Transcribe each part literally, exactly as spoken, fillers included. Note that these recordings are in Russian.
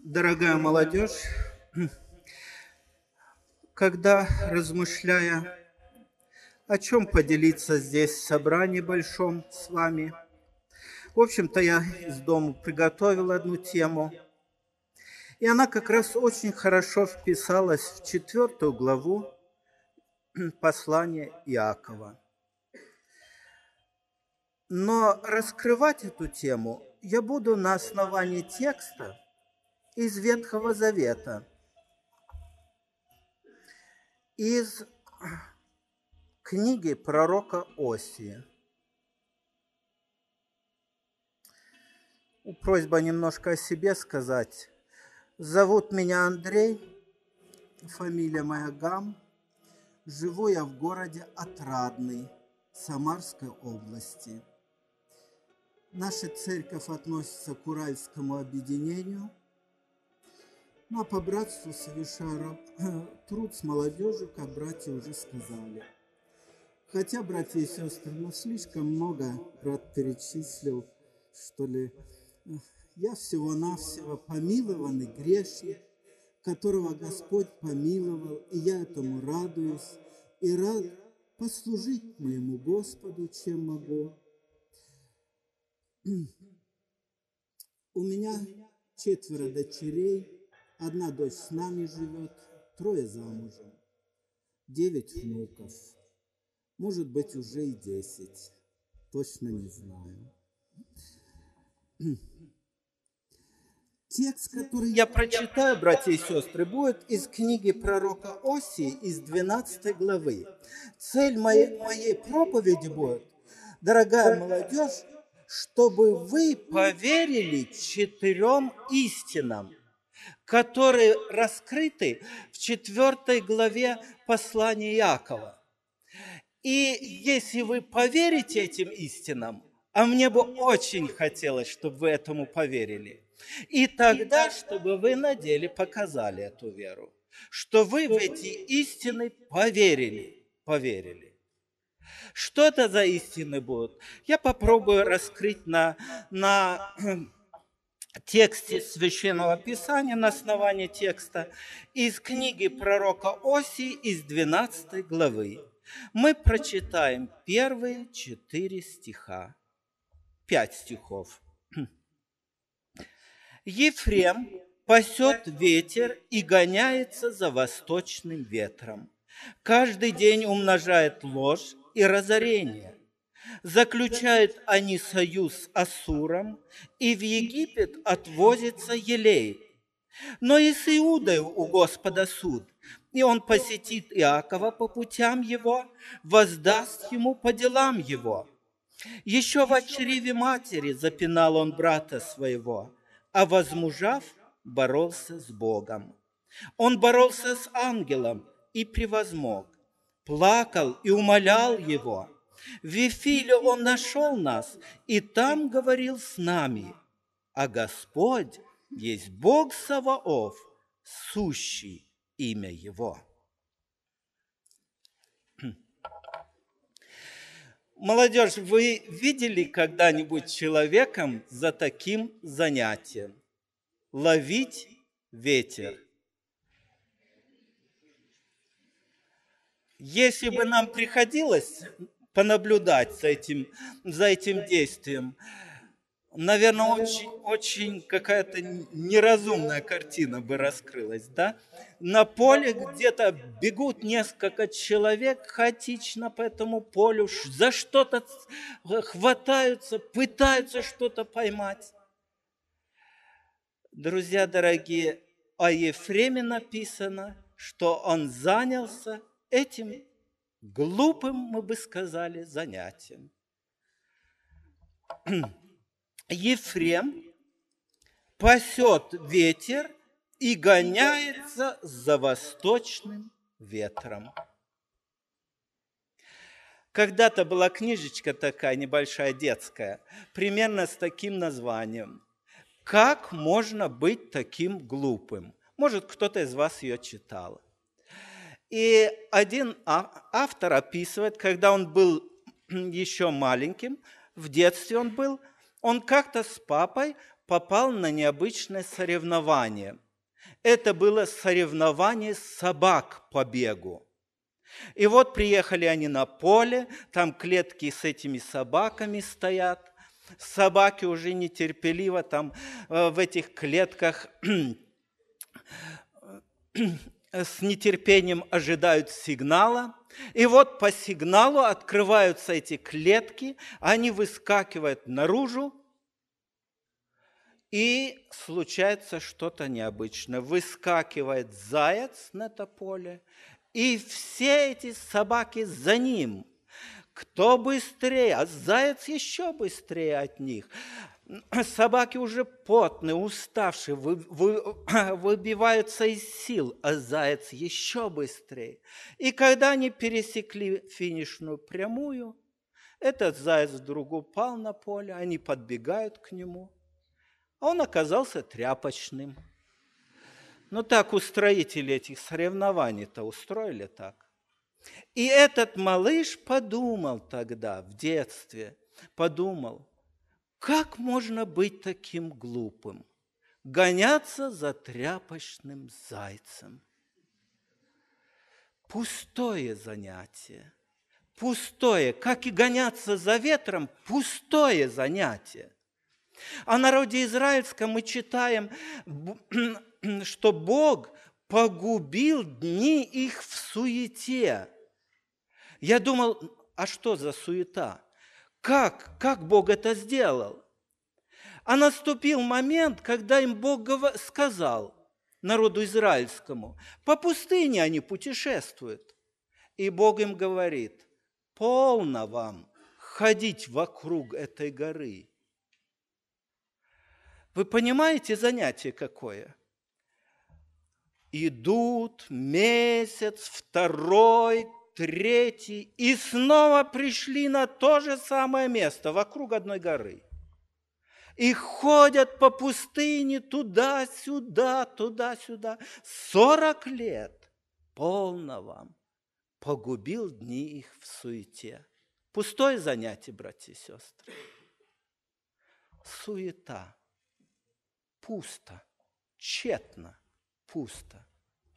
Дорогая молодежь, когда, размышляя, о чем поделиться здесь в собрании большом с вами, в общем-то, я из дома приготовил одну тему, и она как раз очень хорошо вписалась в четвертую главу послания Иакова. Но раскрывать эту тему я буду на основании текста из Ветхого Завета, из книги пророка Осии. Просьба немножко о себе сказать. Зовут меня Андрей, фамилия моя Гам. Живу я в городе Отрадный, Самарской области. Наша церковь относится к Уральскому объединению, ну а по братству совершаю труд с молодежью, как братья уже сказали. Хотя, братья и сестры, ну слишком много брат перечислил, что ли. Я всего-навсего помилованный грешник, которого Господь помиловал, и я этому радуюсь, и рад послужить моему Господу, чем могу. У меня четверо дочерей, одна дочь с нами живет, трое замужем, девять внуков, может быть, уже и десять, точно не знаю. Текст, который я прочитаю, братья и сестры, будет из книги пророка Осии, из двенадцатой главы. Цель моей, моей проповеди будет, дорогая молодежь, чтобы вы поверили четырем истинам, которые раскрыты в четвертой главе послания Иакова. И если вы поверите этим истинам, а мне бы очень хотелось, чтобы вы этому поверили, и тогда, чтобы вы на деле показали эту веру, что вы в эти истины поверили, поверили. Что это за истины будут? Я попробую раскрыть на, на тексте Священного Писания, на основании текста из книги пророка Осии, из двенадцатой главы. Мы прочитаем первые четыре стиха, пять стихов. Ефрем пасет ветер и гоняется за восточным ветром. Каждый день умножает ложь и разорение. Заключают они союз с Ассуром, и в Египет отвозится елей. Но и с Иудой у Господа суд, и он посетит Иакова по путям его, воздаст ему по делам его. Еще в чреве матери запинал он брата своего, а возмужав, боролся с Богом. Он боролся с ангелом и превозмог, плакал и умолял его. В Вифиле он нашел нас, и там говорил с нами, а Господь есть Бог Саваоф, сущий имя Его. Молодежь, вы видели когда-нибудь человеком за таким занятием? Ловить ветер. Если бы нам приходилось понаблюдать за этим, за этим действием, наверное, очень, очень какая-то неразумная картина бы раскрылась, да? На поле где-то бегут несколько человек хаотично по этому полю, за что-то хватаются, пытаются что-то поймать. Друзья дорогие, о Ефреме написано, что он занялся этим глупым, мы бы сказали, занятием. Ефрем пасет ветер и гоняется за восточным ветром. Когда-то была книжечка такая небольшая, детская, примерно с таким названием «Как можно быть таким глупым?» Может, кто-то из вас ее читал. И один автор описывает, когда он был еще маленьким, в детстве он был, он как-то с папой попал на необычное соревнование. Это было соревнование собак по бегу. И вот приехали они на поле, там клетки с этими собаками стоят. Собаки уже нетерпеливо там в этих клетках с нетерпением ожидают сигнала. И вот по сигналу открываются эти клетки, они выскакивают наружу, и случается что-то необычное. Выскакивает заяц на это поле, и все эти собаки за ним. Кто быстрее, а заяц еще быстрее от них. Собаки уже потные, уставшие, вы, вы, выбиваются из сил, а заяц еще быстрее. И когда они пересекли финишную прямую, этот заяц вдруг упал на поле, они подбегают к нему, а он оказался тряпочным. Ну так устроители этих соревнований-то устроили так. И этот малыш подумал тогда, в детстве, подумал, как можно быть таким глупым, гоняться за тряпочным зайцем. Пустое занятие, пустое, как и гоняться за ветром, пустое занятие. О народе израильском мы читаем, что Бог погубил дни их в суете. Я думал, а что за суета? Как? Как Бог это сделал? А наступил момент, когда им Бог сказал, народу израильскому, по пустыне они путешествуют. И Бог им говорит, полно вам ходить вокруг этой горы. Вы понимаете занятие какое? Идут месяц, второй, третий, и снова пришли на то же самое место, вокруг одной горы. И ходят по пустыне туда-сюда, туда-сюда. Сорок лет. Полно вам. Погубил дни их в суете. Пустое занятие, братья и сестры. Суета. Пусто. Тщетно. Пусто.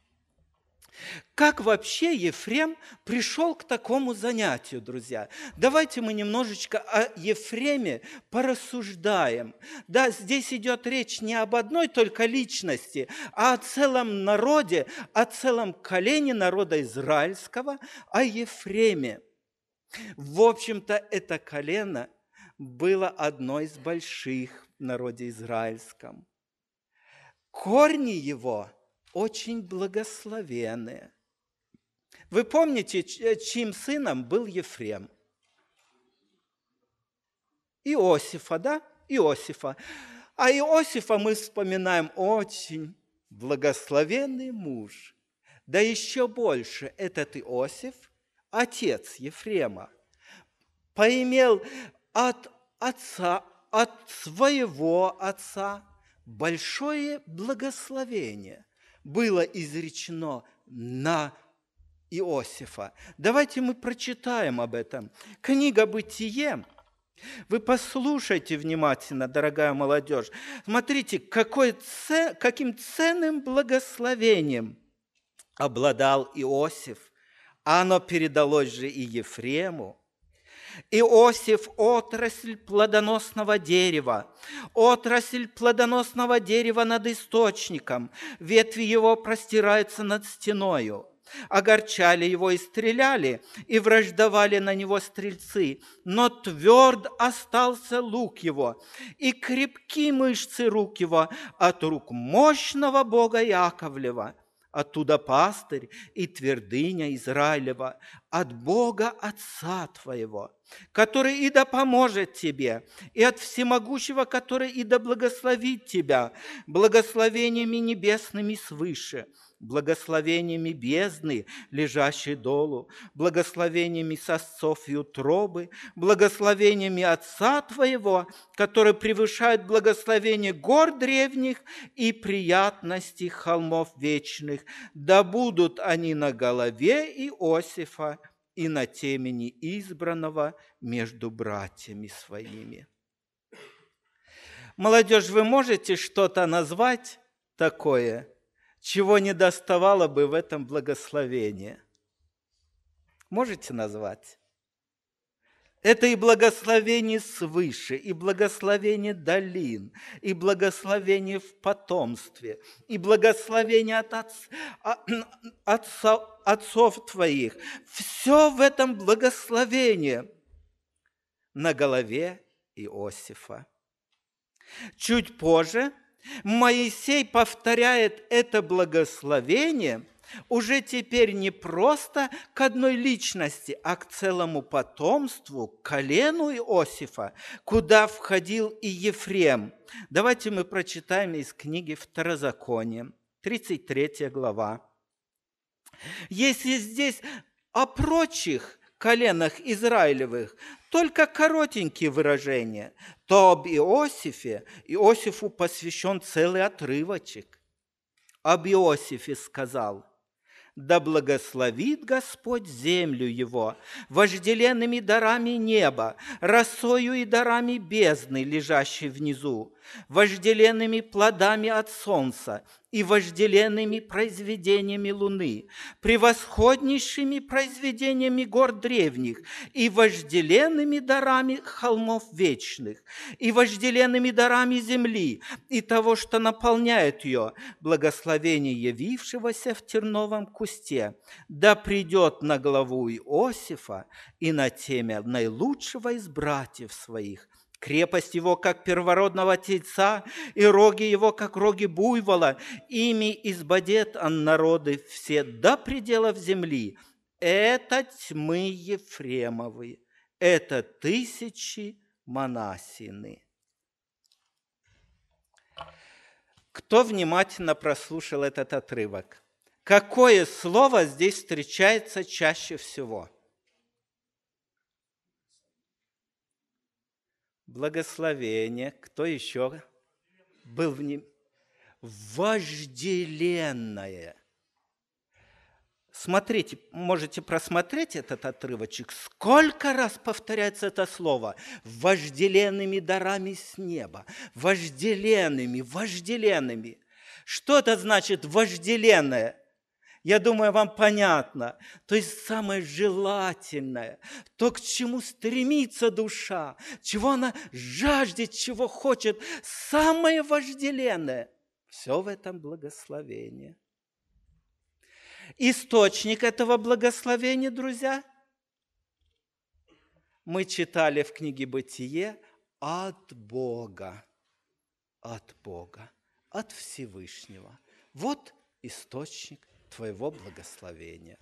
Как вообще Ефрем пришел к такому занятию, друзья? Давайте мы немножечко о Ефреме порассуждаем. Да, здесь идет речь не об одной только личности, а о целом народе, о целом колене народа израильского, о Ефреме. В общем-то, это колено было одно из больших в народе израильском. Корни его очень благословенные. Вы помните, чьим сыном был Ефрем? Иосифа, да? Иосифа. А Иосифа мы вспоминаем очень благословенный муж. Да еще больше этот Иосиф, отец Ефрема, поимел от отца, от своего отца большое благословение было изречено на Иосифа. Давайте мы прочитаем об этом. Книга «Бытие». Вы послушайте внимательно, дорогая молодежь. Смотрите, какой, каким ценным благословением обладал Иосиф. А оно передалось же и Ефрему. Иосиф – отрасль плодоносного дерева, отрасль плодоносного дерева над источником, ветви его простираются над стеною. Огорчали его и стреляли, и враждовали на него стрельцы, но тверд остался лук его, и крепки мышцы рук его от рук мощного Бога Яковлева. Оттуда пастырь и твердыня Израилева, от Бога Отца твоего, который и да поможет тебе, и от Всемогущего, который и да благословит тебя благословениями небесными свыше, благословениями бездны, лежащей долу, благословениями сосцов и утробы, благословениями Отца твоего, которые превышают благословение гор древних и приятности холмов вечных. Да будут они на голове Иосифа и на темени избранного между братьями своими. Молодежь, вы можете что-то назвать такое, чего не доставало бы в этом благословении? Можете назвать? Это и благословение свыше, и благословение долин, и благословение в потомстве, и благословение от отц, отца, отцов твоих. Все в этом благословении на голове Иосифа. Чуть позже Моисей повторяет это благословение уже теперь не просто к одной личности, а к целому потомству, к колену Иосифа, куда входил и Ефрем. Давайте мы прочитаем из книги Второзакония, тридцать третья глава. Если здесь о прочих коленах Израилевых только коротенькие выражения, то об Иосифе, Иосифу посвящен целый отрывочек. Об Иосифе сказал: «Да благословит Господь землю его вожделенными дарами неба, росою и дарами бездны, лежащей внизу, вожделенными плодами от солнца и вожделенными произведениями луны, превосходнейшими произведениями гор древних и вожделенными дарами холмов вечных, и вожделенными дарами земли и того, что наполняет ее, благословение явившегося в терновом кусте, да придет на главу Иосифа и на темя наилучшего из братьев своих, крепость его, как первородного тельца, и роги его, как роги буйвола, ими избадет он народы все до пределов земли. Это тьмы Ефремовы, это тысячи Манассины». Кто внимательно прослушал этот отрывок? Какое слово здесь встречается чаще всего? Благословение. Кто еще был в нем? Вожделенное. Смотрите, можете просмотреть этот отрывочек. Сколько раз повторяется это слово? Вожделенными дарами с неба. Вожделенными, вожделенными. Что это значит вожделенное? Я думаю, вам понятно. То есть самое желательное, то, к чему стремится душа, чего она жаждет, чего хочет, самое вожделенное. Все в этом благословении. Источник этого благословения, друзья, мы читали в книге «Бытие» от Бога, от Бога, от Всевышнего. Вот источник твоего благословения.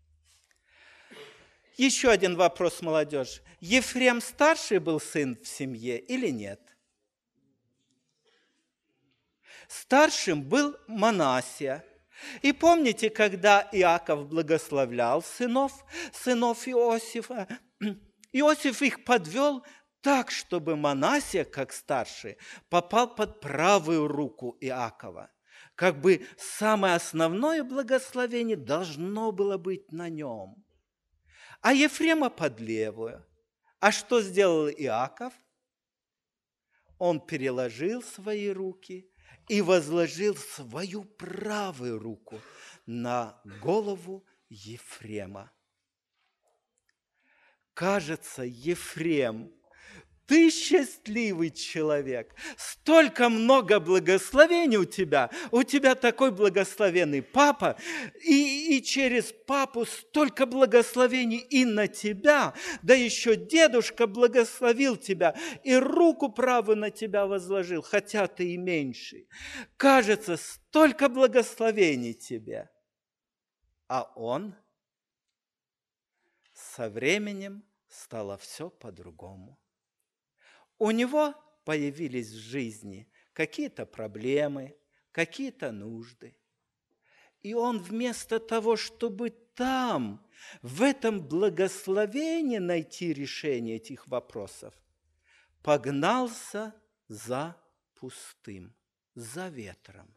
Еще один вопрос, молодежь. Ефрем старший был сын в семье или нет? Старшим был Манассия. И помните, когда Иаков благословлял сынов, сынов Иосифа, Иосиф их подвел так, чтобы Манассия, как старший, попал под правую руку Иакова. Как бы самое основное благословение должно было быть на нем. А Ефрема под левую. А что сделал Иаков? Он переложил свои руки и возложил свою правую руку на голову Ефрема. Кажется, Ефрем, ты счастливый человек, столько много благословений у тебя, у тебя такой благословенный папа, и, и через папу столько благословений и на тебя, да еще дедушка благословил тебя и руку правую на тебя возложил, хотя ты и меньший. Кажется, столько благословений тебе, а он со временем стало все по-другому. У него появились в жизни какие-то проблемы, какие-то нужды. И он вместо того, чтобы там, в этом благословении найти решение этих вопросов, погнался за пустым, за ветром.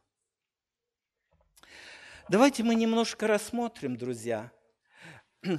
Давайте мы немножко рассмотрим, друзья,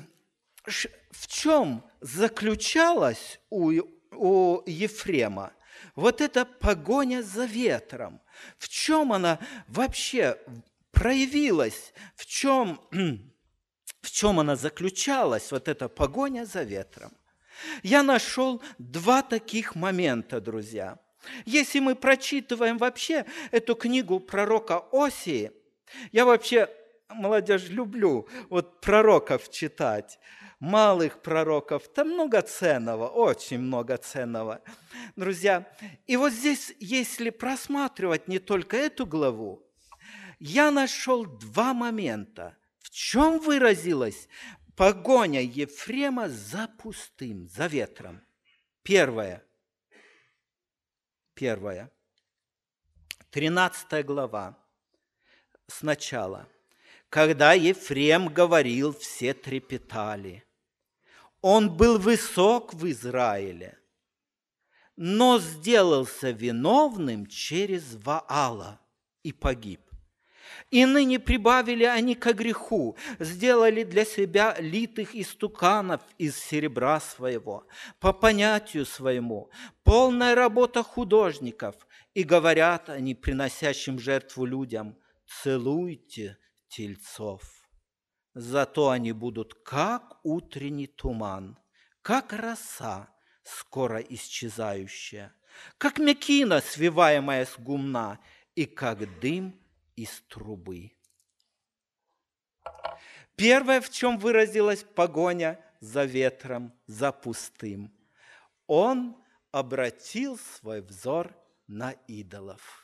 в чем заключалась у у Ефрема Вот эта погоня за ветром, в чем она вообще проявилась, в чем, в чем она заключалась, вот эта погоня за ветром? Я нашел два таких момента, друзья. Если мы прочитываем вообще эту книгу пророка Осии, я вообще, молодежь, люблю вот пророков читать, малых пророков, там много ценного, очень много ценного, друзья. И вот здесь, если просматривать не только эту главу, я нашел два момента, в чем выразилась погоня Ефрема за пустым, за ветром. Первое. Первое. тринадцатая глава. Сначала. Когда Ефрем говорил, все трепетали. Он был высок в Израиле, но сделался виновным через Ваала и погиб. И ныне прибавили они ко греху, сделали для себя литых истуканов из серебра своего, по понятию своему, полная работа художников, и говорят они приносящим жертву людям: целуйте тельцов. Зато они будут как утренний туман, как роса, скоро исчезающая, как мякина, свиваемая с гумна, и как дым из трубы. Первое, в чем выразилась погоня за ветром, за пустым. Он обратил свой взор на идолов.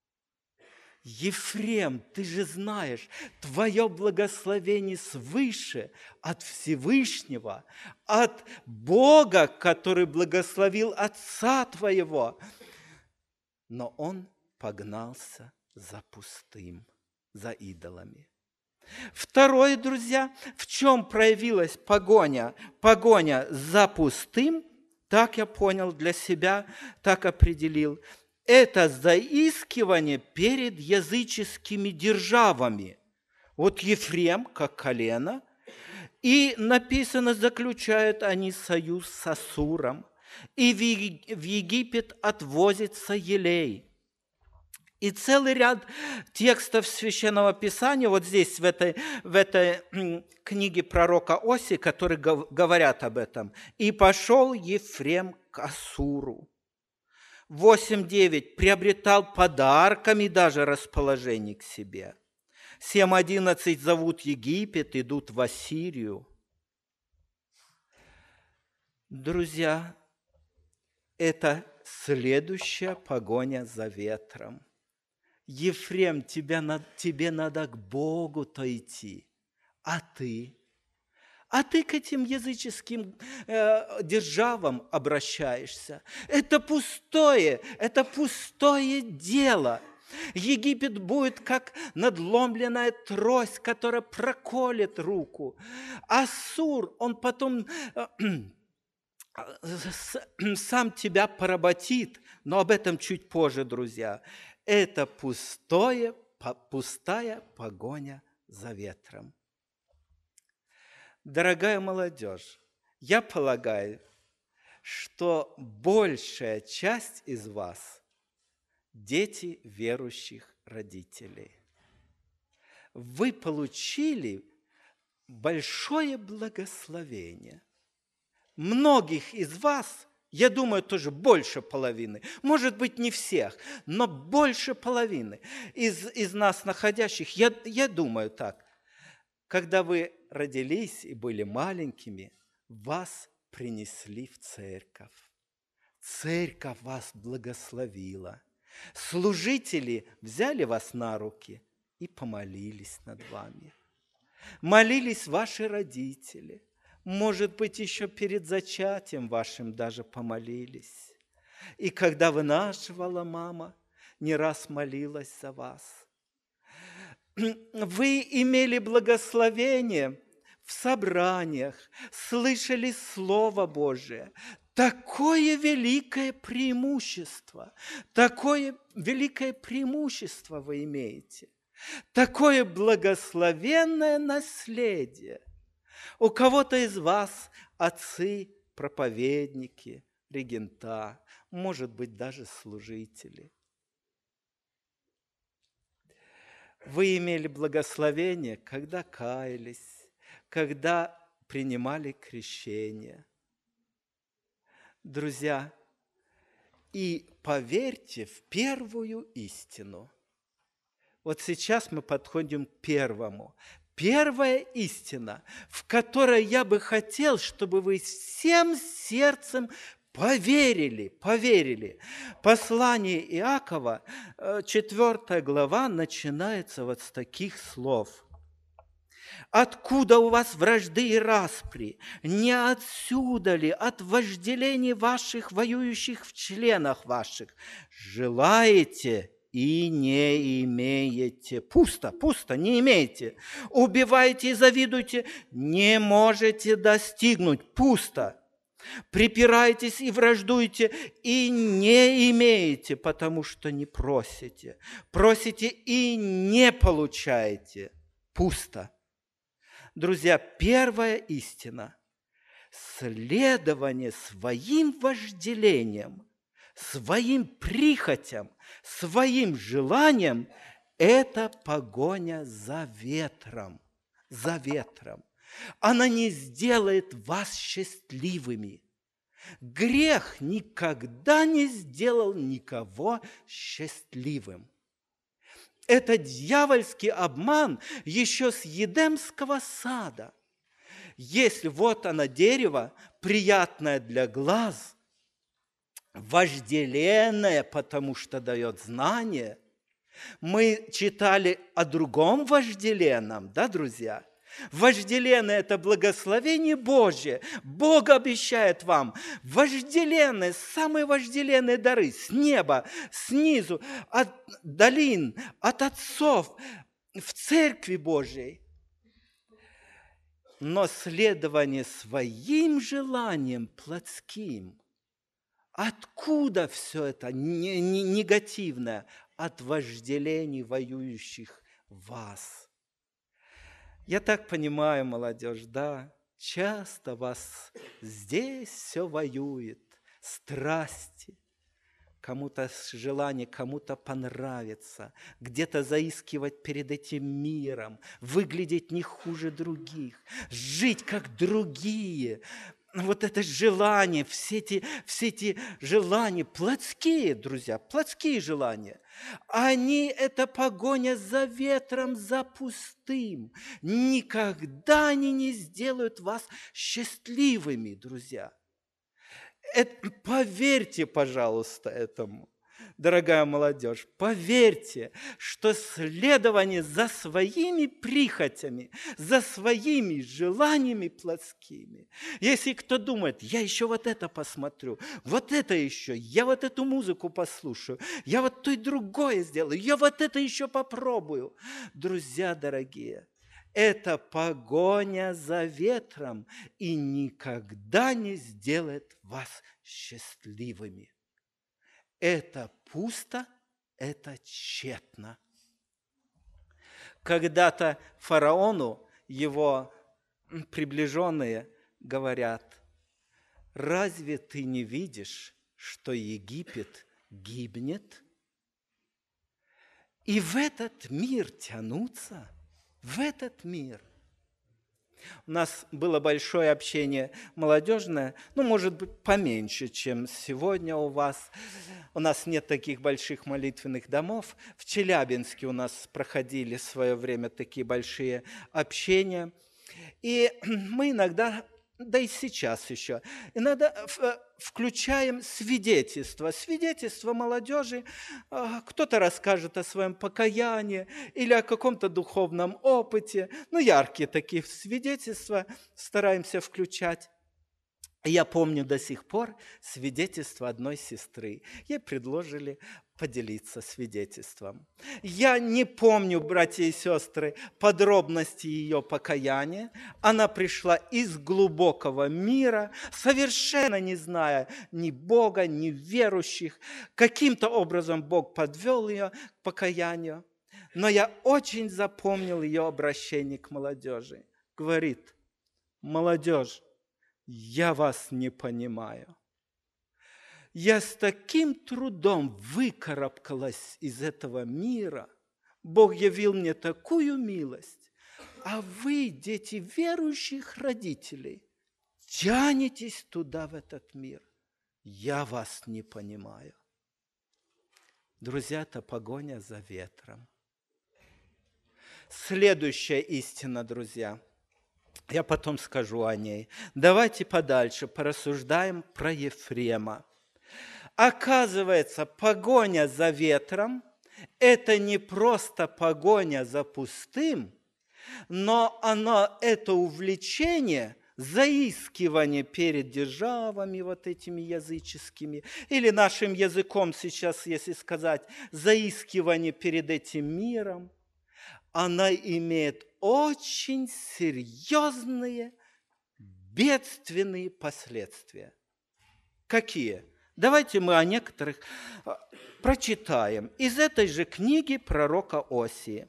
Ефрем, ты же знаешь, твое благословение свыше, от Всевышнего, от Бога, который благословил отца твоего. Но он погнался за пустым, за идолами. Второе, друзья, в чем проявилась погоня? Погоня за пустым, так я понял для себя, так определил. Это заискивание перед языческими державами. Вот Ефрем, как колено, и написано, заключают они союз с Ассуром, и в Египет отвозится елей. И целый ряд текстов Священного Писания, вот здесь, в этой, в этой книге пророка Осии, которые говорят об этом. «И пошел Ефрем к Ассуру». восемь девять. «Приобретал подарками даже расположение к себе». семь одиннадцать. «Зовут Египет, идут в Ассирию». Друзья, это следующая погоня за ветром. Ефрем, тебя, тебе надо к Богу-то идти, а ты? А ты к этим языческим э, державам обращаешься. Это пустое, это пустое дело. Египет будет как надломленная трость, которая проколет руку. Ассур, он потом э, э, сам тебя поработит, но об этом чуть позже, друзья. Это пустое, пустая погоня за ветром. Дорогая молодежь, я полагаю, что большая часть из вас – дети верующих родителей. Вы получили большое благословение. Многих из вас, я думаю, тоже больше половины, может быть, не всех, но больше половины из, из нас находящих, я, я думаю так, когда вы родились и были маленькими, вас принесли в церковь. Церковь вас благословила. Служители взяли вас на руки и помолились над вами. Молились ваши родители. Может быть, еще перед зачатием вашим даже помолились. И когда вынашивала мама, не раз молилась за вас. Вы имели благословение в собраниях, слышали Слово Божие. Такое великое преимущество, такое великое преимущество вы имеете, такое благословенное наследие. У кого-то из вас отцы, проповедники, регента, может быть, даже служители. Вы имели благословение, когда каялись, когда принимали крещение. Друзья, и поверьте в первую истину. Вот сейчас мы подходим к первому. Первая истина, в которой я бы хотел, чтобы вы всем сердцем поверили, поверили. Послание Иакова, четвёртая глава, начинается вот с таких слов. «Откуда у вас вражды и распри? Не отсюда ли от вожделений ваших, воюющих в членах ваших? Желаете и не имеете». Пусто, пусто, не имеете. «Убиваете и завидуете, не можете достигнуть». Пусто. «Припираетесь и враждуете, и не имеете, потому что не просите. Просите и не получаете». Пусто. Друзья, первая истина – следование своим вожделениям, своим прихотям, своим желаниям – это погоня за ветром, за ветром. Она не сделает вас счастливыми. Грех никогда не сделал никого счастливым. Это дьявольский обман еще с Едемского сада. Если вот оно дерево, приятное для глаз, вожделенное, потому что дает знание. Мы читали о другом вожделенном, да, друзья? Вожделенное – это благословение Божье. Бог обещает вам вожделенные, самые вожделенные дары с неба, снизу, от долин, от отцов, в Церкви Божьей. Но следование своим желаниям плотским. Откуда все это негативное? От вожделений, воюющих вас. Я так понимаю, молодежь, да, часто вас здесь все воюет, страсти, кому-то желание, кому-то понравится, где-то заискивать перед этим миром, выглядеть не хуже других, жить как другие. Вот это желание, все эти, все эти желания, плотские, друзья, плотские желания, они – это погоня за ветром, за пустым. Никогда они не сделают вас счастливыми, друзья. Это, поверьте, пожалуйста, этому. Дорогая молодежь, поверьте, что следование за своими прихотями, за своими желаниями плотскими. Если кто думает, я еще вот это посмотрю, вот это еще, я вот эту музыку послушаю, я вот то и другое сделаю, я вот это еще попробую. Друзья дорогие, это погоня за ветром и никогда не сделает вас счастливыми. Это пусто, это тщетно. Когда-то фараону его приближенные говорят: разве ты не видишь, что Египет гибнет? И в этот мир тянуться, в этот мир. У нас было большое общение молодежное, ну, может быть, поменьше, чем сегодня у вас. У нас нет таких больших молитвенных домов. В Челябинске у нас проходили в свое время такие большие общения. И мы иногда, да и сейчас еще, иногда включаем свидетельства. Свидетельства молодежи. Кто-то расскажет о своем покаянии или о каком-то духовном опыте. Ну, яркие такие свидетельства стараемся включать. Я помню до сих пор свидетельство одной сестры. Ей предложили поделиться свидетельством. Я не помню, братья и сестры, подробности ее покаяния. Она пришла из глубокого мира, совершенно не зная ни Бога, ни верующих. Каким-то образом Бог подвел ее к покаянию. Но я очень запомнил ее обращение к молодежи. Говорит: молодежь, я вас не понимаю. Я с таким трудом выкарабкалась из этого мира. Бог явил мне такую милость. А вы, дети верующих родителей, тянетесь туда, в этот мир. Я вас не понимаю. Друзья, это погоня за ветром. Следующая истина, друзья. Я потом скажу о ней. Давайте подальше порассуждаем про Ефрема. Оказывается, погоня за ветром – это не просто погоня за пустым, но оно, это увлечение, заискивание перед державами вот этими языческими, или нашим языком сейчас, если сказать, заискивание перед этим миром, она имеет очень серьезные бедственные последствия. Какие? Давайте мы о некоторых прочитаем из этой же книги пророка Осии.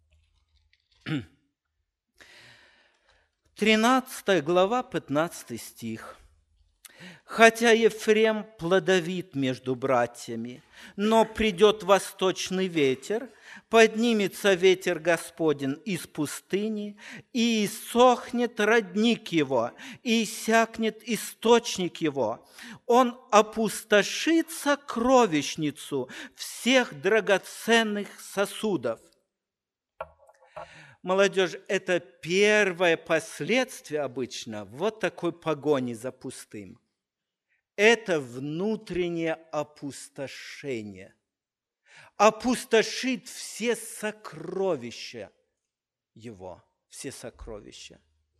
тринадцатая глава, пятнадцатый стих. «Хотя Ефрем плодовит между братьями, но придет восточный ветер, поднимется ветер Господень из пустыни, и иссохнет родник его, и иссякнет источник его. Он опустошит сокровищницу всех драгоценных сосудов». Молодежь, это первое последствие обычно вот такой погони за пустым. Это внутреннее опустошение. Опустошит все сокровища его, все сокровища.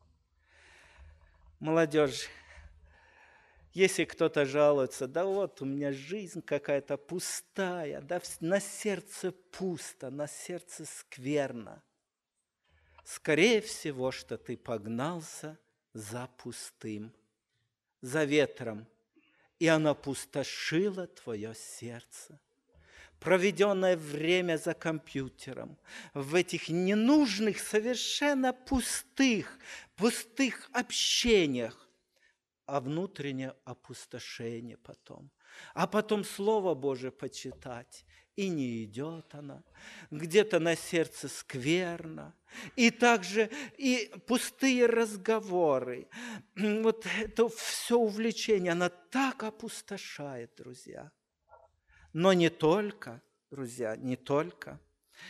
Молодежь, если кто-то жалуется, да вот у меня жизнь какая-то пустая, да на сердце пусто, на сердце скверно. Скорее всего, что ты погнался за пустым, за ветром, и оно опустошило твое сердце. Проведенное время за компьютером, в этих ненужных, совершенно пустых, пустых общениях, а внутреннее опустошение потом. А потом Слово Божие почитать, и не идет она. Где-то на сердце скверно. И также и пустые разговоры. Вот это все увлечение, оно так опустошает, друзья. Но не только, друзья, не только.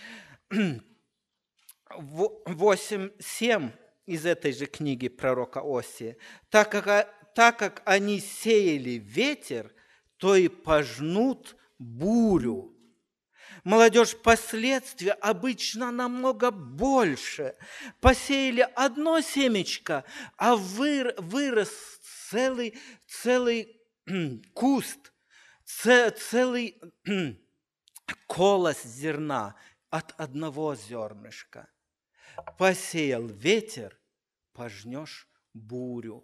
восемь семь из этой же книги пророка Осии. Так как, так как они сеяли ветер, то и пожнут бурю. Молодежь, последствия обычно намного больше. Посеяли одно семечко, а вырос целый, целый куст, целый колос зерна от одного зернышка. Посеял ветер, пожнешь бурю.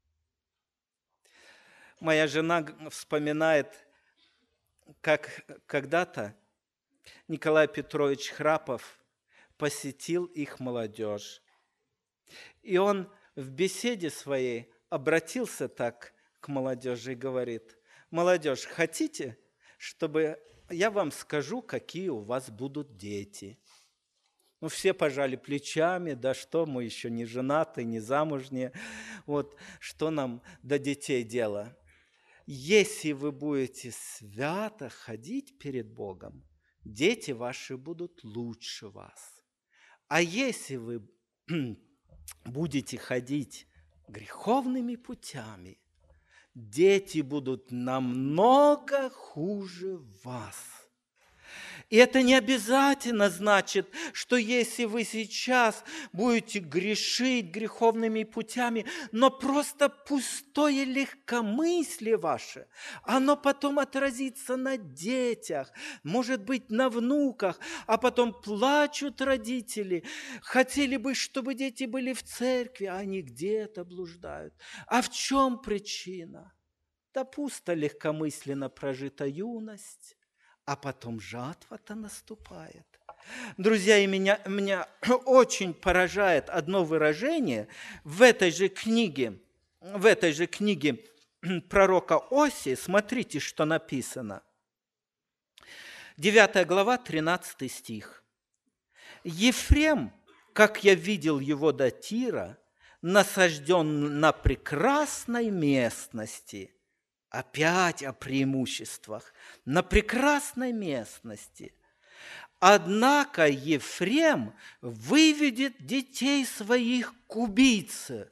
Моя жена вспоминает, как когда-то Николай Петрович Храпов посетил их молодежь. И он в беседе своей обратился так к молодежи и говорит: молодежь, хотите, чтобы я вам скажу, какие у вас будут дети? Ну, все пожали плечами, да что, мы еще не женаты, не замужние, вот, что нам до детей дело? Если вы будете свято ходить перед Богом, дети ваши будут лучше вас. А если вы будете ходить греховными путями, дети будут намного хуже вас. И это не обязательно значит, что если вы сейчас будете грешить греховными путями, но просто пустое легкомыслие ваше, оно потом отразится на детях, может быть, на внуках, а потом плачут родители. Хотели бы, чтобы дети были в церкви, а они где-то блуждают. А в чем причина? Да пусто легкомысленно прожита юность, а потом жатва-то наступает. Друзья, и меня, меня очень поражает одно выражение в этой же книге, в этой же книге пророка Осии, смотрите, что написано. девятая глава, тринадцатый стих. «Ефрем, как я видел его до Тира, насажден на прекрасной местности». Опять о преимуществах. На прекрасной местности. «Однако Ефрем выведет детей своих к убийце».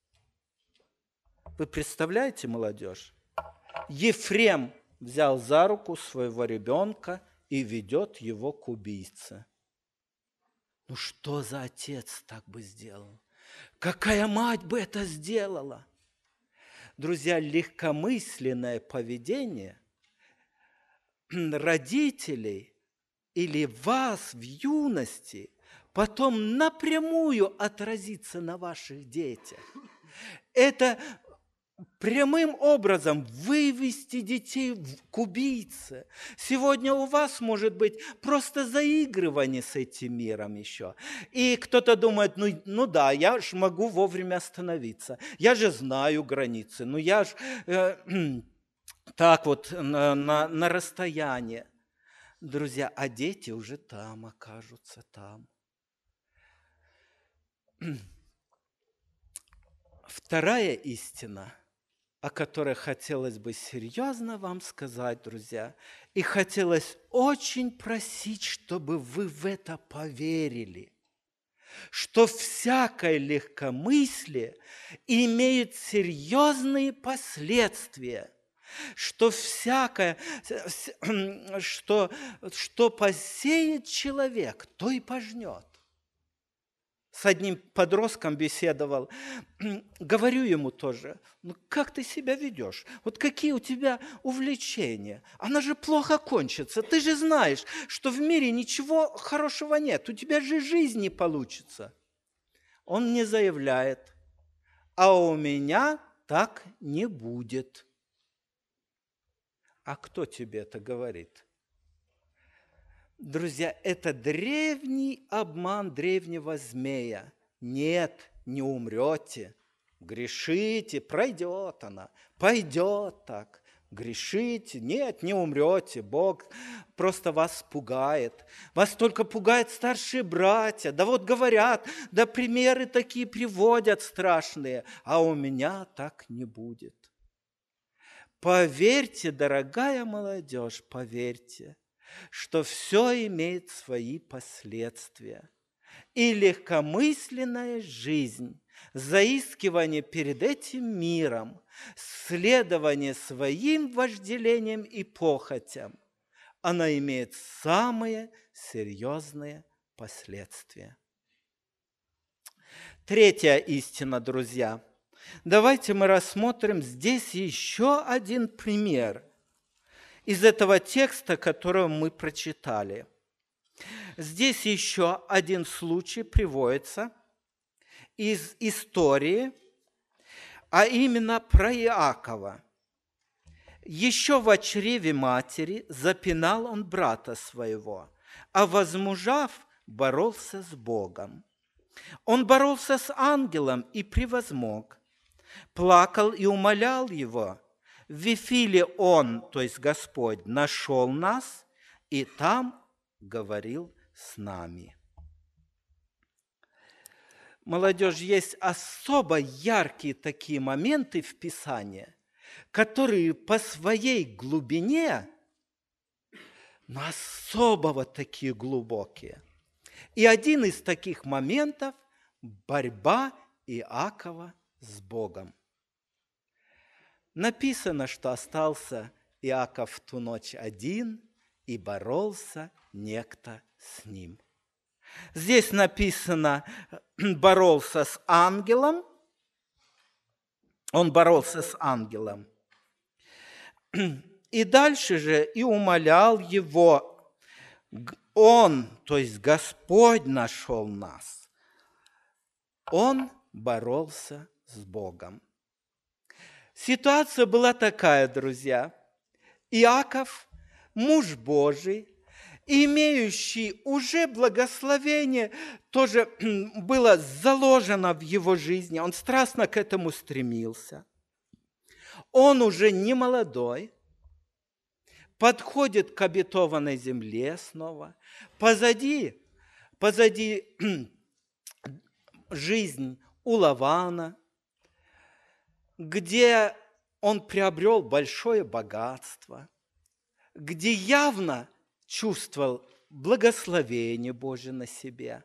Вы представляете, молодежь? Ефрем взял за руку своего ребенка и ведет его к убийце. Ну что за отец так бы сделал? Какая мать бы это сделала? Друзья, легкомысленное поведение родителей или вас в юности потом напрямую отразится на ваших детях. Это прямым образом вывести детей к убийце. Сегодня у вас может быть просто заигрывание с этим миром еще. И кто-то думает, ну, ну да, я же могу вовремя остановиться. Я же знаю границы. Ну я же э, так вот на, на, на расстоянии. Друзья, а дети уже там окажутся, там. Вторая истина, о которой хотелось бы серьезно вам сказать, друзья, и хотелось очень просить, чтобы вы в это поверили, что всякое легкомыслие имеет серьезные последствия, что всякое, что, что посеет человек, то и пожнет. С одним подростком беседовал, говорю ему тоже, ну как ты себя ведешь? Вот какие у тебя увлечения? Она же плохо кончится. Ты же знаешь, что в мире ничего хорошего нет. У тебя же жизнь не получится. Он мне заявляет, а у меня так не будет. А кто тебе это говорит? Друзья, это древний обман древнего змея. Нет, не умрете, грешите, пройдет она, пойдет так. Грешите, нет, не умрете, Бог просто вас пугает. Вас только пугают старшие братья, да вот говорят, да примеры такие приводят страшные, а у меня так не будет. Поверьте, дорогая молодежь, поверьте, что все имеет свои последствия. И легкомысленная жизнь, заискивание перед этим миром, следование своим вожделениям и похотям, она имеет самые серьезные последствия. Третья истина, друзья. Давайте мы рассмотрим здесь еще один пример из этого текста, который мы прочитали. Здесь еще один случай приводится из истории, а именно про Иакова. Еще в чреве матери запинал он брата своего, а возмужав, боролся с Богом. Он боролся с ангелом и превозмог, плакал и умолял его. В Вифиле он, то есть Господь, нашел нас и там говорил с нами. Молодежь, есть особо яркие такие моменты в Писании, которые по своей глубине, но особо вот такие глубокие. И один из таких моментов – борьба Иакова с Богом. Написано, что остался Иаков в ту ночь один, и боролся некто с ним. Здесь написано, боролся с ангелом, он боролся с ангелом. И дальше же и умолял его, он, то есть Господь нашел нас. Он боролся с Богом. Ситуация была такая, друзья. Иаков, муж Божий, имеющий уже благословение, тоже было заложено в его жизни. Он страстно к этому стремился. Он уже не молодой, подходит к обетованной земле снова. Позади, позади жизнь у Лавана, где он приобрел большое богатство, где явно чувствовал благословение Божие на себе.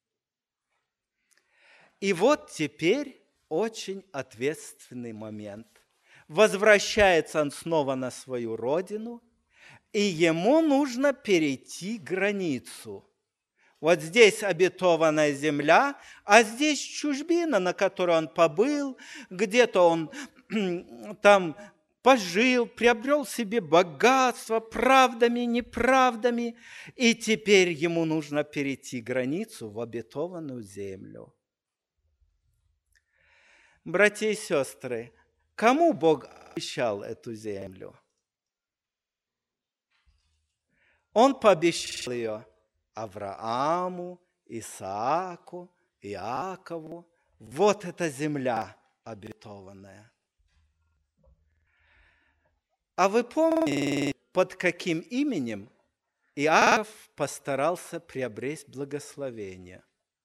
И вот теперь очень ответственный момент. Возвращается он снова на свою родину, и ему нужно перейти границу. Вот здесь обетованная земля, а здесь чужбина, на которой он побыл, где-то он там пожил, приобрел себе богатство правдами, неправдами, и теперь ему нужно перейти границу в обетованную землю. Братья и сестры, кому Бог обещал эту землю? Он пообещал ее Аврааму, Исааку, Иакову. Вот эта земля обетованная. А вы помните, под каким именем Иаков постарался приобрести благословение?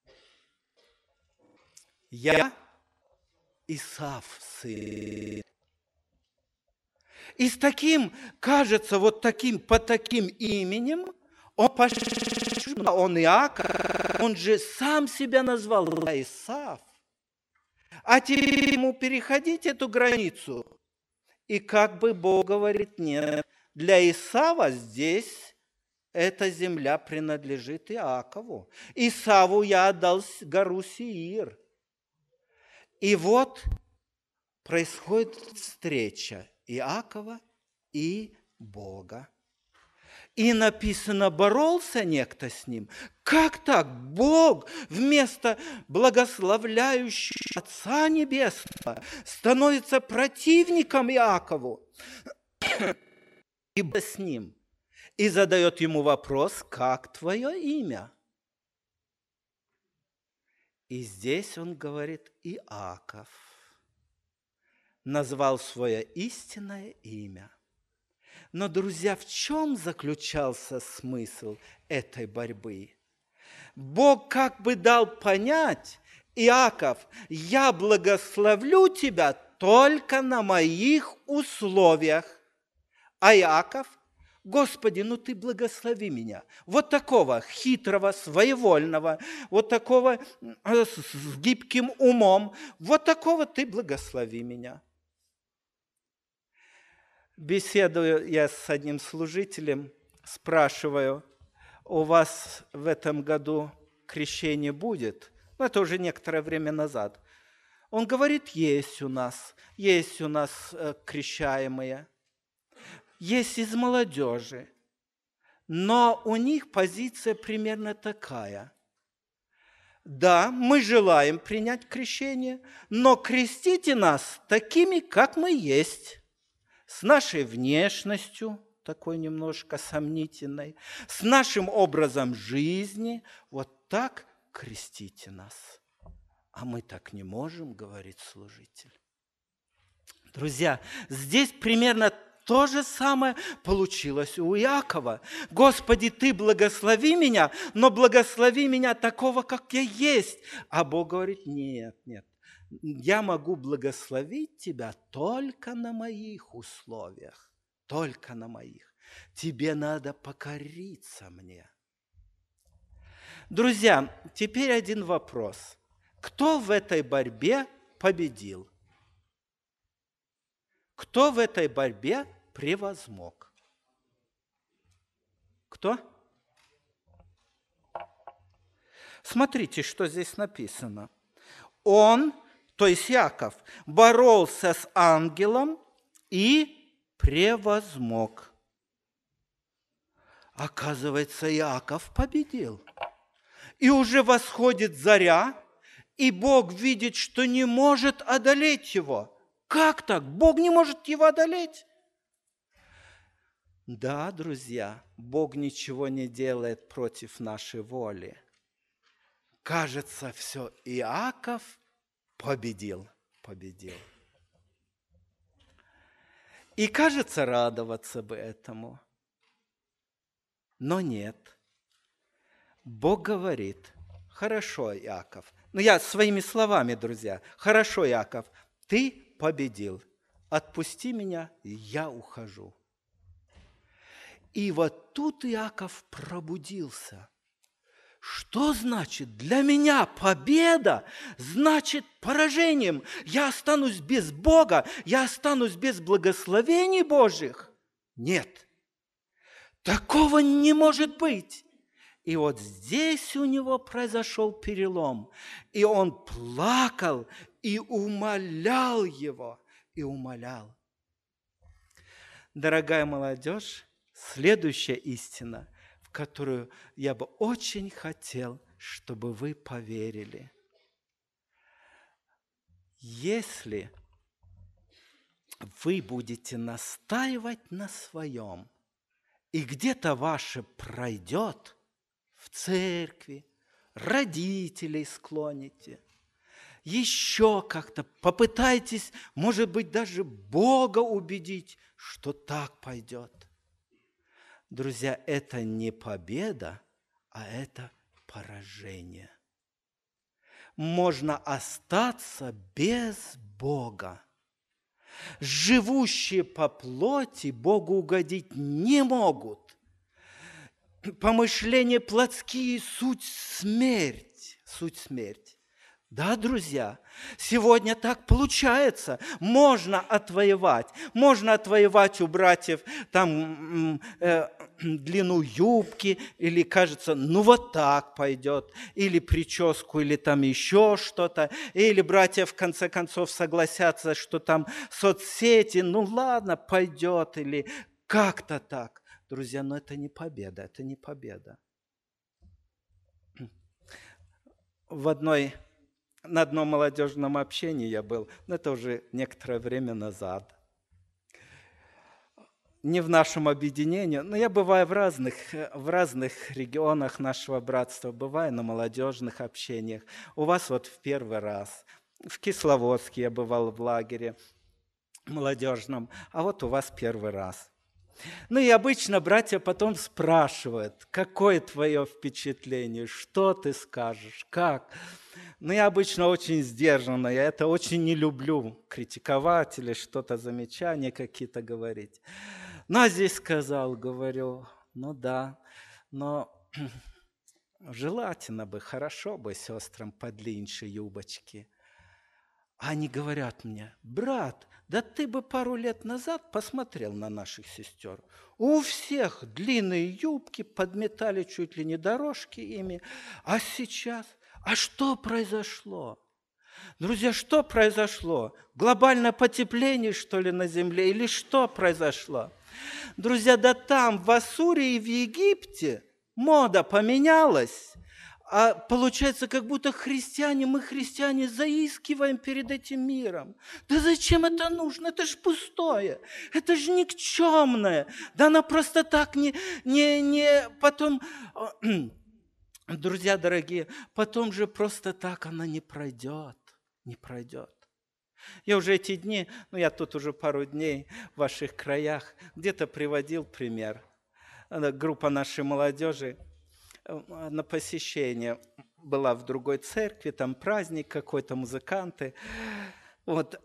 Я Исав сын. И с таким, кажется, вот таким, под таким именем, он пошел, он Иаков, он же сам себя назвал Исав. А теперь ему переходить эту границу. И как бы Бог говорит, нет, для Исава здесь эта земля принадлежит Иакову. Исаву я отдал гору Сеир. И вот происходит встреча Иакова и Бога. И написано, боролся некто с ним. Как так? Бог вместо благословляющего Отца Небесного становится противником Иакову. И с ним. И задает ему вопрос, как твое имя? И здесь он говорит, Иаков. Назвал свое истинное имя. Но, друзья, в чем заключался смысл этой борьбы? Бог как бы дал понять, Иаков, я благословлю тебя только на моих условиях. А Иаков, Господи, ну ты благослови меня. Вот такого хитрого, своевольного, вот такого с гибким умом, вот такого ты благослови меня. Беседую я с одним служителем, спрашиваю, у вас в этом году крещение будет? Ну, это уже некоторое время назад. Он говорит, есть у нас, есть у нас э, крещаемые, есть из молодежи, но у них позиция примерно такая. Да, мы желаем принять крещение, но крестите нас такими, как мы есть. С нашей внешностью, такой немножко сомнительной, с нашим образом жизни, вот так крестите нас. А мы так не можем, говорит служитель. Друзья, здесь примерно то же самое получилось у Иакова. Господи, ты благослови меня, но благослови меня такого, как я есть. А Бог говорит, нет, нет. Я могу благословить тебя только на моих условиях, только на моих. Тебе надо покориться мне. Друзья, теперь один вопрос. Кто в этой борьбе победил? Кто в этой борьбе превозмог? Кто? Смотрите, что здесь написано. Он, то есть Иаков, боролся с ангелом и превозмог. Оказывается, Иаков победил. И уже восходит заря, и Бог видит, что не может одолеть его. Как так? Бог не может его одолеть? Да, друзья, Бог ничего не делает против нашей воли. Кажется, все, Иаков победил, победил. И кажется, радоваться бы этому. Но нет. Бог говорит: хорошо, Иаков. Ну, я своими словами, друзья. Хорошо, Иаков, ты победил. Отпусти меня, я ухожу. И вот тут Иаков пробудился. Что значит для меня победа? Значит поражением. Я останусь без Бога, я останусь без благословений Божьих? Нет. Такого не может быть. И вот здесь у него произошел перелом. И он плакал и умолял его, и умолял. Дорогая молодежь, следующая истина, в которую я бы очень хотел, чтобы вы поверили. Если вы будете настаивать на своем, и где-то ваше пройдет, в церкви, родителей склоните, еще как-то попытайтесь, может быть, даже Бога убедить, что так пойдет. Друзья, это не победа, а это поражение. Можно остаться без Бога. Живущие по плоти Богу угодить не могут. Помышления плотские – суть смерть, суть смерть. Да, друзья, сегодня так получается. Можно отвоевать. Можно отвоевать у братьев там э, длину юбки, или кажется, ну вот так пойдет, или прическу, или там еще что-то, или братья в конце концов согласятся, что там соцсети, ну ладно, пойдет, или как-то так. Друзья, но это не победа, это не победа. В одной... На одном молодежном общении я был, но это уже некоторое время назад. Не в нашем объединении, но я бываю в разных, в разных регионах нашего братства, бываю на молодежных общениях. У вас вот в первый раз. В Кисловодске я бывал в лагере молодежном, а вот у вас первый раз. Ну и обычно братья потом спрашивают, какое твое впечатление, что ты скажешь, как. Ну я обычно очень сдержанно, я это очень не люблю, критиковать или что-то, замечания какие-то говорить. Ну а здесь сказал, говорю, ну да, но желательно бы, хорошо бы сестрам подлиннее юбочки. Они говорят мне, брат, да ты бы пару лет назад посмотрел на наших сестер. У всех длинные юбки, подметали чуть ли не дорожки ими. А сейчас, а что произошло? Друзья, что произошло? Глобальное потепление, что ли, на земле? Или что произошло? Друзья, да там, в Ассурии и в Египте мода поменялась. А получается, как будто христиане, мы, христиане, заискиваем перед этим миром. Да зачем это нужно? Это же пустое, это же никчемное. Да она просто так не, не, не потом... Друзья дорогие, потом же просто так она не пройдет, не пройдет. Я уже эти дни, ну я тут уже пару дней в ваших краях, где-то приводил пример. Группа нашей молодежи на посещение была в другой церкви, там праздник какой-то, музыканты. Вот,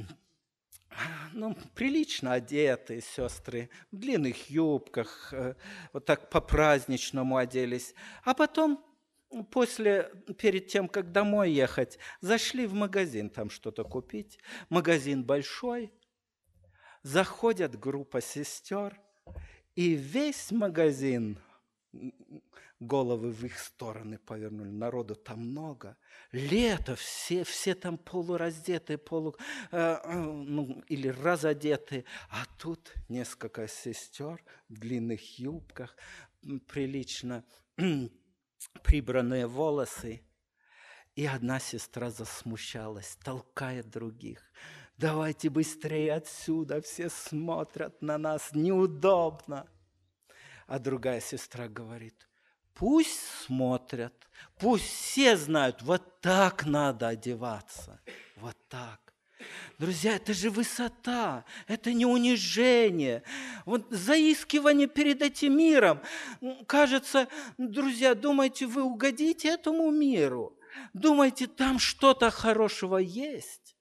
ну, прилично одетые сестры, в длинных юбках, вот так по-праздничному оделись. А потом, после, перед тем, как домой ехать, зашли в магазин там что-то купить. Магазин большой. Заходят группа сестер, и весь магазин... Головы в их стороны повернули. Народу там много. Лето, все, все там полураздетые, полу, э, ну, или разодетые. А тут несколько сестер в длинных юбках, прилично прибранные волосы. И одна сестра засмущалась, толкает других. Давайте быстрее отсюда, все смотрят на нас, неудобно. А другая сестра говорит, пусть смотрят, пусть все знают, вот так надо одеваться, вот так. Друзья, это же высота, это не унижение. Вот заискивание перед этим миром. Кажется, друзья, думаете, вы угодите этому миру? Думаете, там что-то хорошего есть?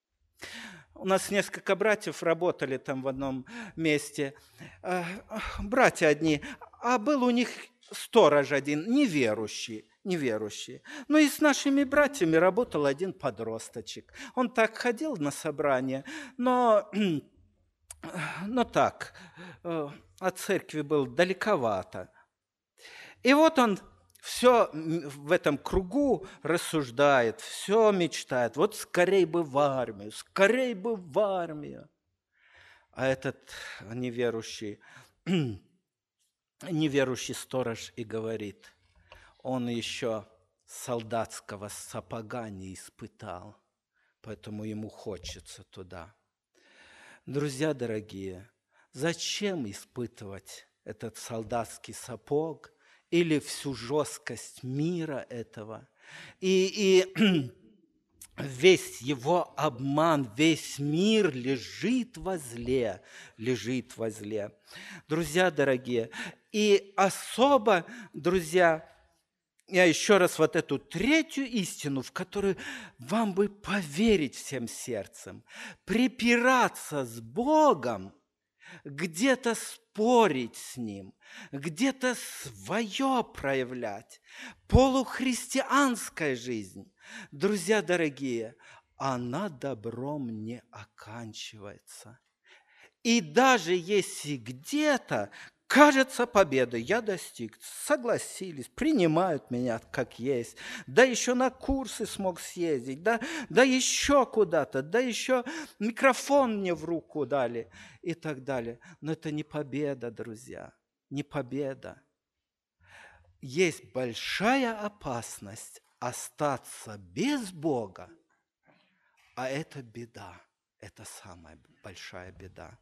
У нас несколько братьев работали там в одном месте. Братья одни, а был у них сторож один, неверующий. неверующие. Ну и с нашими братьями работал один подросточек. Он так ходил на собрания, но, но так, от церкви был далековато. И вот он все в этом кругу рассуждает, все мечтает. Вот скорей бы в армию, скорей бы в армию. А этот неверующий, неверующий сторож и говорит: он еще солдатского сапога не испытал, поэтому ему хочется туда. Друзья дорогие, зачем испытывать этот солдатский сапог или всю жесткость мира этого? И, и весь его обман, весь мир лежит во зле, лежит во зле. Друзья дорогие, и особо, друзья, я еще раз вот эту третью истину, в которую вам бы поверить всем сердцем, припираться с Богом, где-то спорить с Ним, где-то свое проявлять, полухристианская жизнь, друзья дорогие, она добром не оканчивается. И даже если где-то кажется победой, я достиг, согласились, принимают меня как есть, да еще на курсы смог съездить, да, да еще куда-то, да еще микрофон мне в руку дали и так далее. Но это не победа, друзья, не победа. Есть большая опасность остаться без Бога, а это беда, это самая большая беда.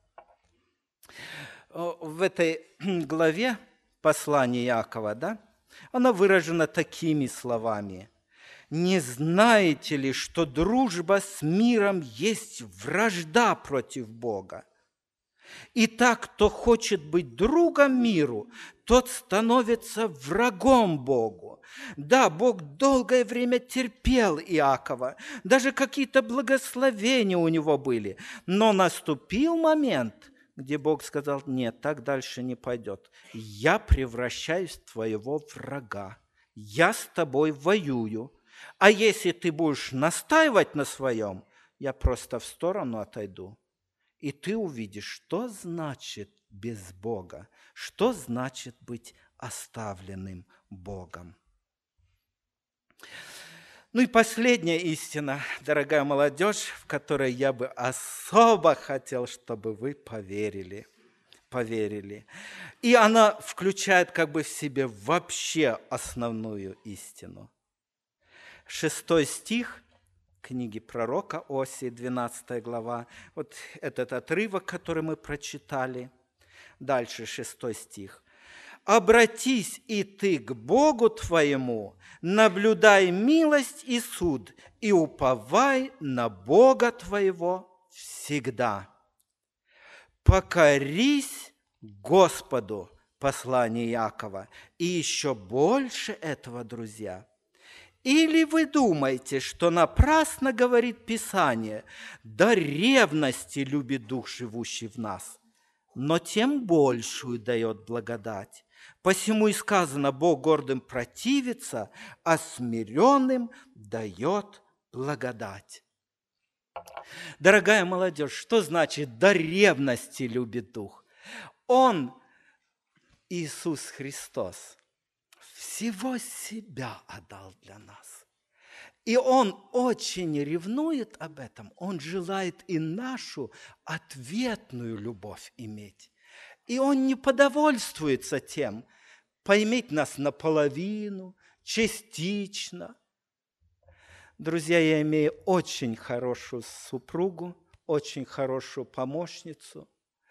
В этой главе послания Иакова, да, она выражена такими словами: «Не знаете ли, что дружба с миром есть вражда против Бога? Итак, кто хочет быть другом миру, тот становится врагом Богу». Да, Бог долгое время терпел Иакова, даже какие-то благословения у него были, но наступил момент, где Бог сказал: нет, так дальше не пойдет. Я превращаюсь в твоего врага. Я с тобой воюю. А если ты будешь настаивать на своем, я просто в сторону отойду. И ты увидишь, что значит без Бога, что значит быть оставленным Богом. Ну и последняя истина, дорогая молодежь, в которой я бы особо хотел, чтобы вы поверили. Поверили. И она включает как бы в себе вообще основную истину. Шестой стих книги пророка Осии, двенадцатая глава. Вот этот отрывок, который мы прочитали. Дальше шестой стих. «Обратись и ты к Богу твоему, наблюдай милость и суд, и уповай на Бога твоего всегда. Покорись Господу», послание Иакова, и еще больше этого, друзья. Или вы думаете, что напрасно говорит Писание: «До ревности любит Дух, живущий в нас», но тем большую дает благодать. Посему и сказано: Бог гордым противится, а смиренным дает благодать. Дорогая молодежь, что значит «до ревности любит Дух»? Он, Иисус Христос, всего себя отдал для нас. И Он очень ревнует об этом. Он желает и нашу ответную любовь иметь. И Он не подовольствуется тем, поиметь нас наполовину, частично. Друзья, я имею очень хорошую супругу, очень хорошую помощницу.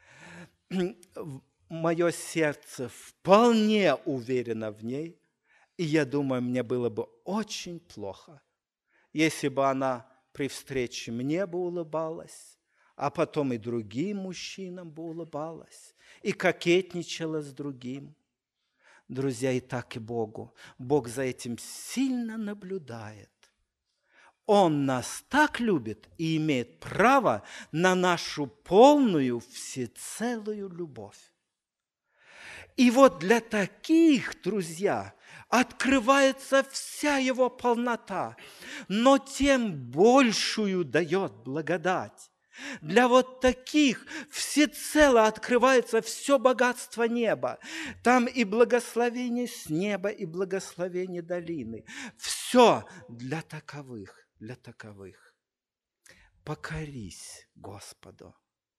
Мое сердце вполне уверено в ней, и я думаю, мне было бы очень плохо, если бы она при встрече мне бы улыбалась, а потом и другим мужчинам бы улыбалась, и кокетничала с другим. Друзья, и так и Богу. Бог за этим сильно наблюдает. Он нас так любит и имеет право на нашу полную, всецелую любовь. И вот для таких, друзья, открывается вся его полнота, но тем большую дает благодать. Для вот таких всецело открывается все богатство неба. Там и благословение с неба, и благословение долины. Все для таковых, для таковых. Покорись Господу.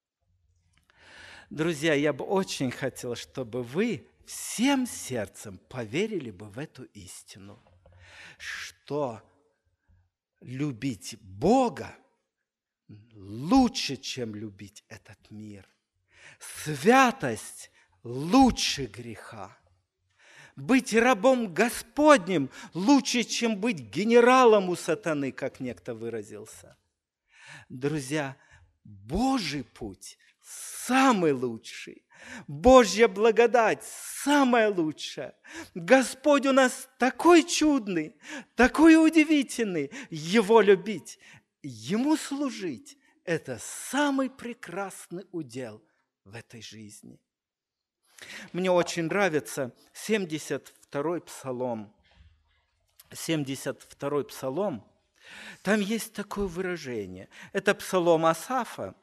Друзья, я бы очень хотел, чтобы вы всем сердцем поверили бы в эту истину, что любить Бога лучше, чем любить этот мир. Святость лучше греха. Быть рабом Господним лучше, чем быть генералом у сатаны, как некто выразился. Друзья, Божий путь самый лучший. Божья благодать самая лучшая. Господь у нас такой чудный, такой удивительный. Его любить, Ему служить – это самый прекрасный удел в этой жизни. Мне очень нравится семьдесят второй псалом. семьдесят второй псалом. Там есть такое выражение. Это псалом Асафа.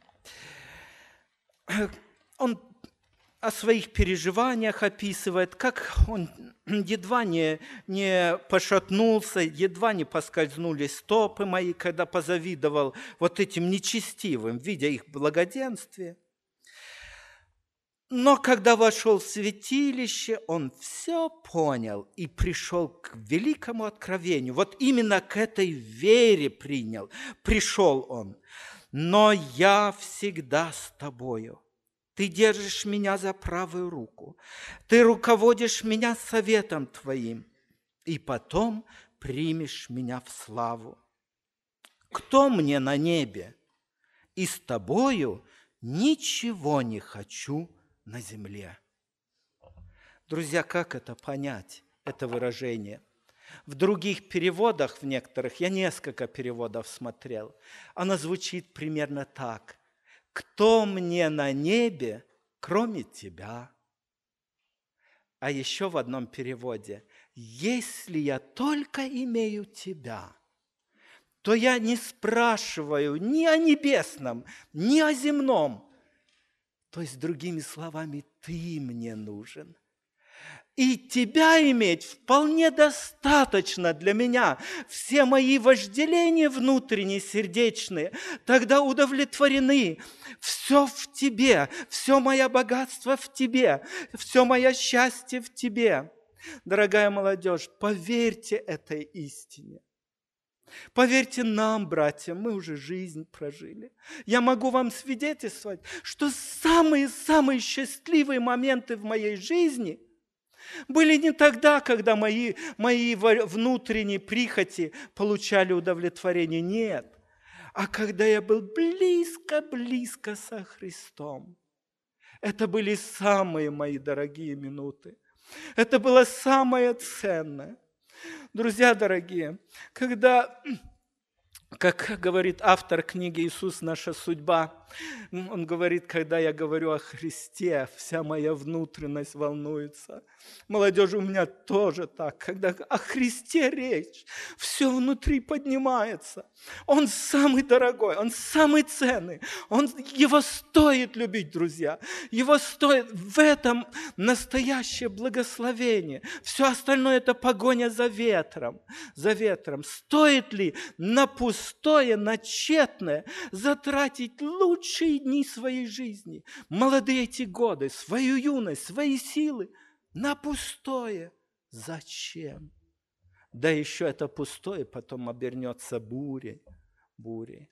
Он о своих переживаниях описывает, как он едва не, не пошатнулся, едва не поскользнули стопы мои, когда позавидовал вот этим нечестивым, видя их благоденствие. Но когда вошел в святилище, он все понял и пришел к великому откровению. Вот именно к этой вере принял, пришел он. Но я всегда с тобою. Ты держишь меня за правую руку. Ты руководишь меня советом твоим. И потом примешь меня в славу. Кто мне на небе? И с тобою ничего не хочу на земле. Друзья, как это понять, это выражение? В других переводах, в некоторых, я несколько переводов смотрел, оно звучит примерно так. Кто мне на небе, кроме тебя? А еще в одном переводе, если я только имею тебя, то я не спрашиваю ни о небесном, ни о земном. То есть, другими словами, ты мне нужен. И тебя иметь вполне достаточно для меня. Все мои вожделения внутренние, сердечные, тогда удовлетворены. Все в тебе, все мое богатство в тебе, все мое счастье в тебе. Дорогая молодежь, поверьте этой истине. Поверьте нам, братья, мы уже жизнь прожили. Я могу вам свидетельствовать, что самые-самые счастливые моменты в моей жизни были не тогда, когда мои, мои внутренние прихоти получали удовлетворение, нет, а когда я был близко-близко со Христом. Это были самые мои дорогие минуты. Это было самое ценное. Друзья дорогие, когда, как говорит автор книги «Иисус. Наша судьба», он говорит, когда я говорю о Христе, вся моя внутренность волнуется. Молодежь, у меня тоже так. Когда о Христе речь, все внутри поднимается. Он самый дорогой, он самый ценный. Он, его стоит любить, друзья. Его стоит, в этом настоящее благословение. Все остальное – это погоня за ветром. За ветром. Стоит ли на пустое, на тщетное затратить лучшие дни своей жизни, молодые эти годы, свою юность, свои силы на пустое? Зачем? Да еще это пустое потом обернется бурей, бурей.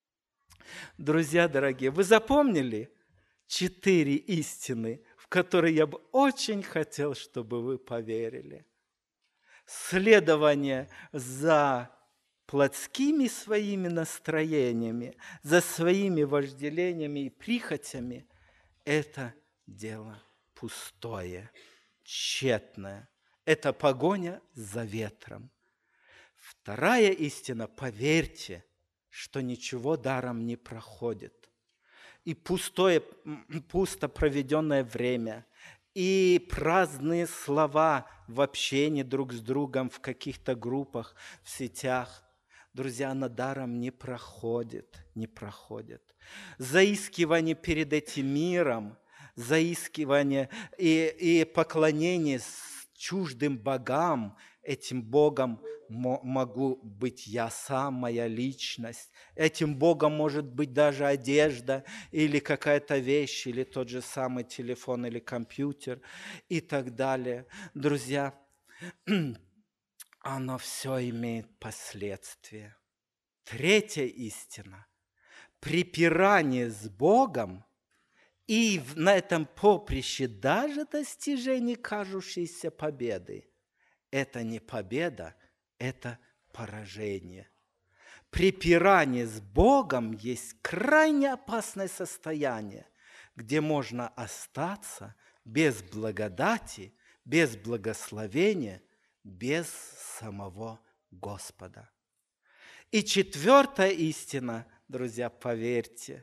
Друзья дорогие, вы запомнили четыре истины, в которые я бы очень хотел, чтобы вы поверили? Следование за плотскими своими настроениями, за своими вожделениями и прихотями, это дело пустое, тщетное. Это погоня за ветром. Вторая истина, поверьте, что ничего даром не проходит. И пустое, пусто проведенное время, и праздные слова в общении друг с другом, в каких-то группах, в сетях, друзья, она даром не проходит, не проходит. Заискивание перед этим миром, заискивание и, и поклонение чуждым богам, этим Богом могу быть я сам, моя личность. Этим Богом может быть даже одежда или какая-то вещь, или тот же самый телефон или компьютер и так далее. Друзья, оно все имеет последствия. Третья истина. Припирание с Богом и на этом поприще даже достижение кажущейся победы. Это не победа, это поражение. Припирание с Богом есть крайне опасное состояние, где можно остаться без благодати, без благословения, без самого Господа. И четвертая истина, друзья, поверьте,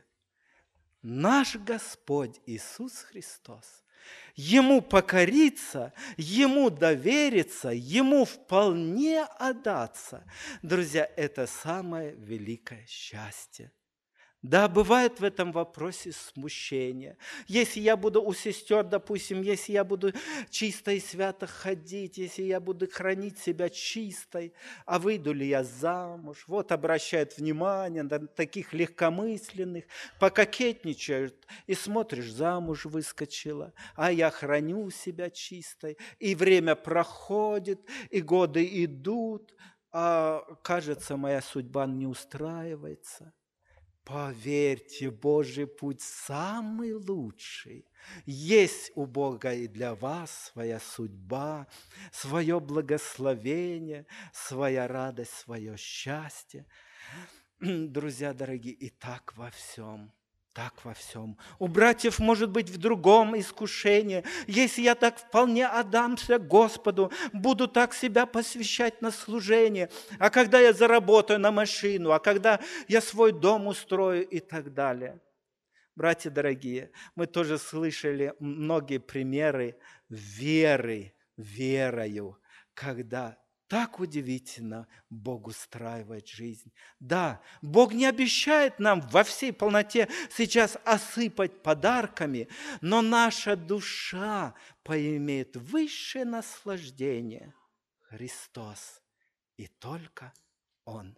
наш Господь Иисус Христос, Ему покориться, Ему довериться, Ему вполне отдаться. Друзья, это самое великое счастье. Да, бывает в этом вопросе смущение. Если я буду у сестер, допустим, если я буду чисто и свято ходить, если я буду хранить себя чистой, а выйду ли я замуж? Вот обращают внимание на таких легкомысленных, пококетничают, и смотришь, замуж выскочила, а я храню себя чистой, и время проходит, и годы идут, а кажется, моя судьба не устраивается. Поверьте, Божий путь самый лучший. Есть у Бога и для вас своя судьба, свое благословение, своя радость, свое счастье. Друзья дорогие, и так во всем. Так во всем. У братьев может быть в другом искушении. Если я так вполне отдамся Господу, буду так себя посвящать на служение, а когда я заработаю на машину, а когда я свой дом устрою и так далее. Братья дорогие, мы тоже слышали многие примеры веры, верою, когда так удивительно Бог устраивает жизнь. Да, Бог не обещает нам во всей полноте сейчас осыпать подарками, но наша душа поимеет высшее наслаждение. Христос и только Он.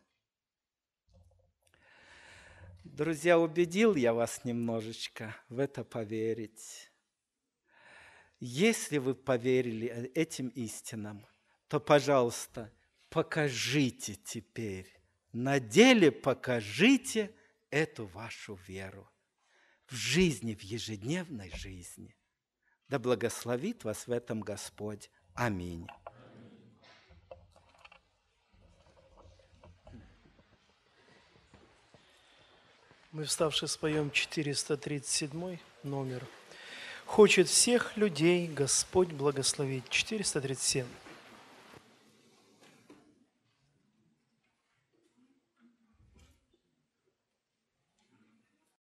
Друзья, убедил я вас немножечко в это поверить. Если вы поверили этим истинам, то, пожалуйста, покажите теперь, на деле покажите эту вашу веру в жизни, в ежедневной жизни. Да благословит вас в этом Господь. Аминь. Мы, вставши, споем четыреста тридцать седьмой номер. «Хочет всех людей Господь благословить». четыреста тридцать семь.